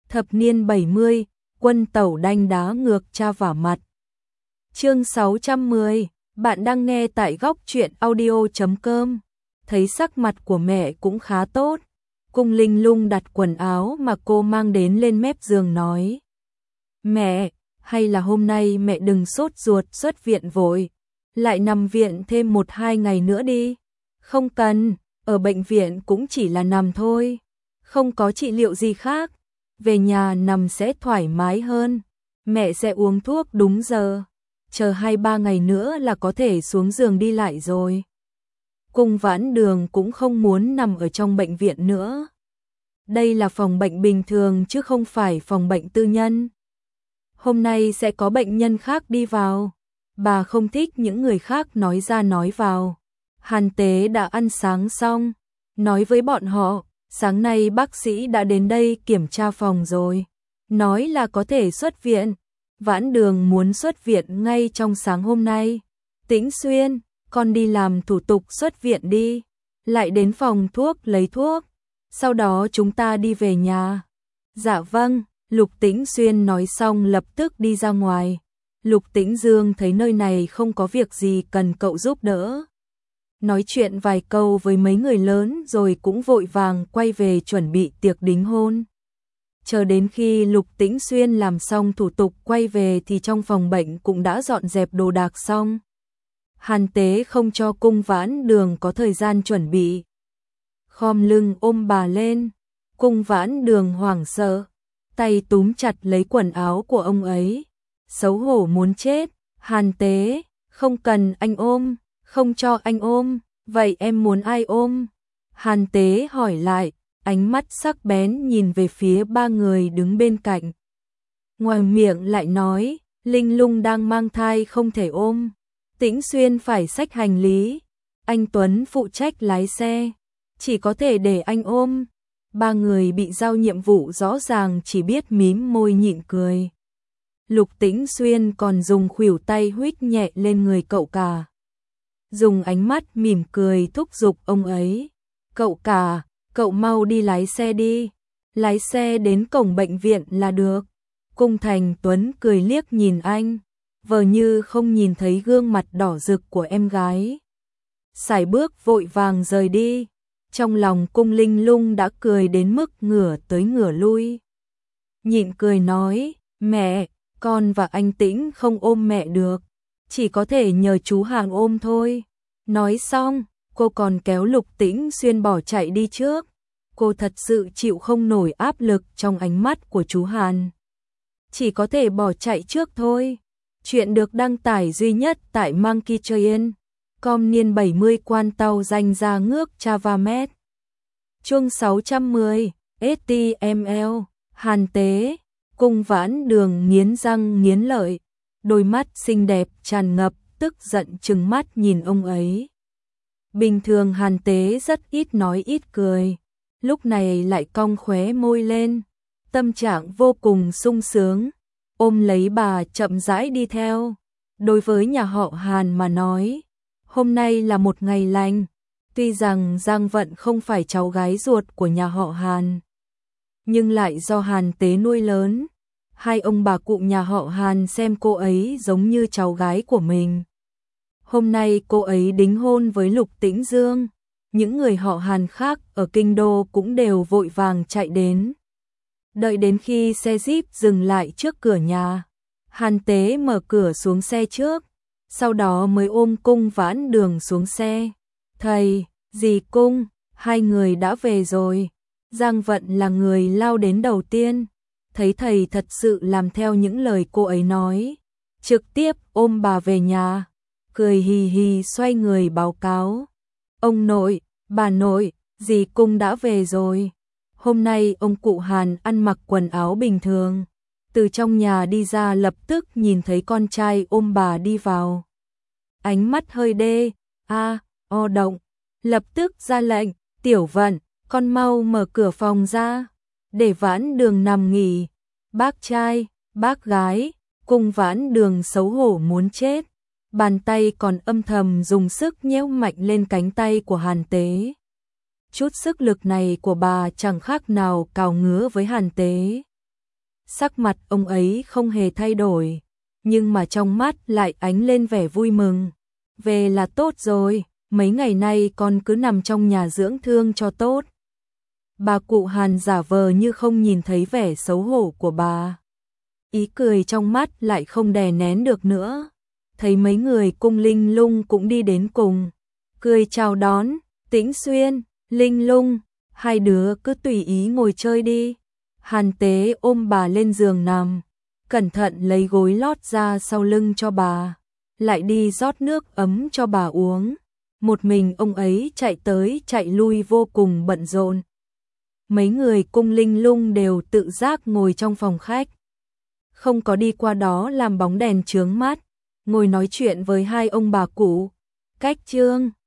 Thập niên 70, quân tẩu đanh đá ngược cha vả mặt. Chương 610, bạn đang nghe tại góc truyện audio.com. Thấy sắc mặt của mẹ cũng khá tốt, Cung Linh Lung đặt quần áo mà cô mang đến lên mép giường nói: "Mẹ, hay là hôm nay mẹ đừng sốt ruột xuất viện vội, lại nằm viện thêm 1-2 ngày nữa đi." "Không cần, ở bệnh viện cũng chỉ là nằm thôi, không có trị liệu gì khác, về nhà nằm sẽ thoải mái hơn, mẹ sẽ uống thuốc đúng giờ, chờ 2-3 ngày nữa là có thể xuống giường đi lại rồi." Cung Vãn Đường cũng không muốn nằm ở trong bệnh viện nữa. Đây là phòng bệnh bình thường chứ không phải phòng bệnh tư nhân. Hôm nay sẽ có bệnh nhân khác đi vào. Bà không thích những người khác nói ra nói vào. Hàn Tế đã ăn sáng xong, nói với bọn họ, sáng nay bác sĩ đã đến đây kiểm tra phòng rồi, nói là có thể xuất viện. Vãn Đường muốn xuất viện ngay trong sáng hôm nay. Tĩnh Xuyên, con đi làm thủ tục xuất viện đi, lại đến phòng thuốc lấy thuốc, sau đó chúng ta đi về nhà. Dạ vâng, Lục Tĩnh Xuyên nói xong lập tức đi ra ngoài. Lục Tĩnh Dương thấy nơi này không có việc gì cần cậu giúp đỡ, nói chuyện vài câu với mấy người lớn rồi cũng vội vàng quay về chuẩn bị tiệc đính hôn. Chờ đến khi Lục Tĩnh Xuyên làm xong thủ tục quay về thì trong phòng bệnh cũng đã dọn dẹp đồ đạc xong. Hàn Tế không cho Cung Vãn Đường có thời gian chuẩn bị, khom lưng ôm bà lên. Cung Vãn Đường hoảng sợ, tay túm chặt lấy quần áo của ông ấy, xấu hổ muốn chết. Hàn Tế, không cần anh ôm, không cho anh ôm, vậy em muốn ai ôm? Hàn Tế hỏi lại, ánh mắt sắc bén nhìn về phía ba người đứng bên cạnh. Ngoài miệng lại nói, Linh Lung đang mang thai không thể ôm, Tĩnh Xuyên phải xách hành lý, anh Tuấn phụ trách lái xe, chỉ có thể để anh ôm. Ba người bị giao nhiệm vụ rõ ràng chỉ biết mím môi nhịn cười. Lục Tĩnh Xuyên còn dùng khuỷu tay huých nhẹ lên người cậu cả, dùng ánh mắt mỉm cười thúc giục ông ấy. "Cậu cả, cậu mau đi lái xe đi, lái xe đến cổng bệnh viện là được." Cung Thành Tuấn cười liếc nhìn anh, vờ như không nhìn thấy gương mặt đỏ rực của em gái. Sải bước vội vàng rời đi. Trong lòng Cung Linh Lung đã cười đến mức ngửa tới ngửa lui. Nhịn cười nói, "Mẹ, con và anh Tĩnh không ôm mẹ được, chỉ có thể nhờ chú Hàng ôm thôi." Nói xong, cô còn kéo Lục Tĩnh Xuyên bỏ chạy đi trước. Cô thật sự chịu không nổi áp lực trong ánh mắt của chú Hàn, chỉ có thể bỏ chạy trước thôi. Chuyện được đăng tải duy nhất tại monkeytrain.com niên 70 quan tàu danh ra ngước Chavamet. Chương 610, HTML, Hàn Tế. Cung Vãn Đường nghiến răng nghiến lợi, đôi mắt xinh đẹp tràn ngập tức giận trừng mắt nhìn ông ấy. Bình thường Hàn Tế rất ít nói ít cười, lúc này lại cong khóe môi lên, tâm trạng vô cùng sung sướng, ôm lấy bà chậm rãi đi theo. Đối với nhà họ Hàn mà nói, hôm nay là một ngày lành. Tuy rằng Giang Vận không phải cháu gái ruột của nhà họ Hàn, nhưng lại do Hàn Tế nuôi lớn. Hai ông bà cụ nhà họ Hàn xem cô ấy giống như cháu gái của mình. Hôm nay cô ấy đính hôn với Lục Tĩnh Dương, những người họ Hàn khác ở kinh đô cũng đều vội vàng chạy đến. Đợi đến khi xe Jeep dừng lại trước cửa nhà, Hàn Tế mở cửa xuống xe trước, sau đó mới ôm Cung Vãn Đường xuống xe. "Thầy, dì Cung, hai người đã về rồi." Giang Vận là người lao đến đầu tiên, thấy thầy thật sự làm theo những lời cô ấy nói, trực tiếp ôm bà về nhà, cười hì hì xoay người báo cáo, "Ông nội, bà nội, dì Cung đã về rồi." Hôm nay ông cụ Hàn ăn mặc quần áo bình thường, từ trong nhà đi ra lập tức nhìn thấy con trai ôm bà đi vào. Ánh mắt hơi động, lập tức ra lệnh, "Tiểu Vận, con mau mở cửa phòng ra, để Vãn Đường nằm nghỉ." "Bác trai, bác gái." Cung Vãn Đường xấu hổ muốn chết, bàn tay còn âm thầm dùng sức nhéo mạnh lên cánh tay của Hàn Tế. Chút sức lực này của bà chẳng khác nào cào ngứa với Hàn Tế. sắc mặt ông ấy không hề thay đổi, nhưng mà trong mắt lại ánh lên vẻ vui mừng. Về là tốt rồi, mấy ngày nay con cứ nằm trong nhà dưỡng thương cho tốt. Bà cụ Hàn giả vờ như không nhìn thấy vẻ xấu hổ của bà. Ý cười trong mắt lại không đè nén được nữa. Thấy mấy người Cung Linh Lung cũng đi đến cùng, cười chào đón. Tĩnh Xuyên, Linh Lung, hai đứa cứ tùy ý ngồi chơi đi. Hàn Tế ôm bà lên giường nằm, cẩn thận lấy gối lót ra sau lưng cho bà, lại đi rót nước ấm cho bà uống. Một mình ông ấy chạy tới chạy lui vô cùng bận rộn. Mấy người Cung Linh Lung đều tự giác ngồi trong phòng khách, không có đi qua đó làm bóng đèn chướng mắt, ngồi nói chuyện với hai ông bà cụ. Cách Trương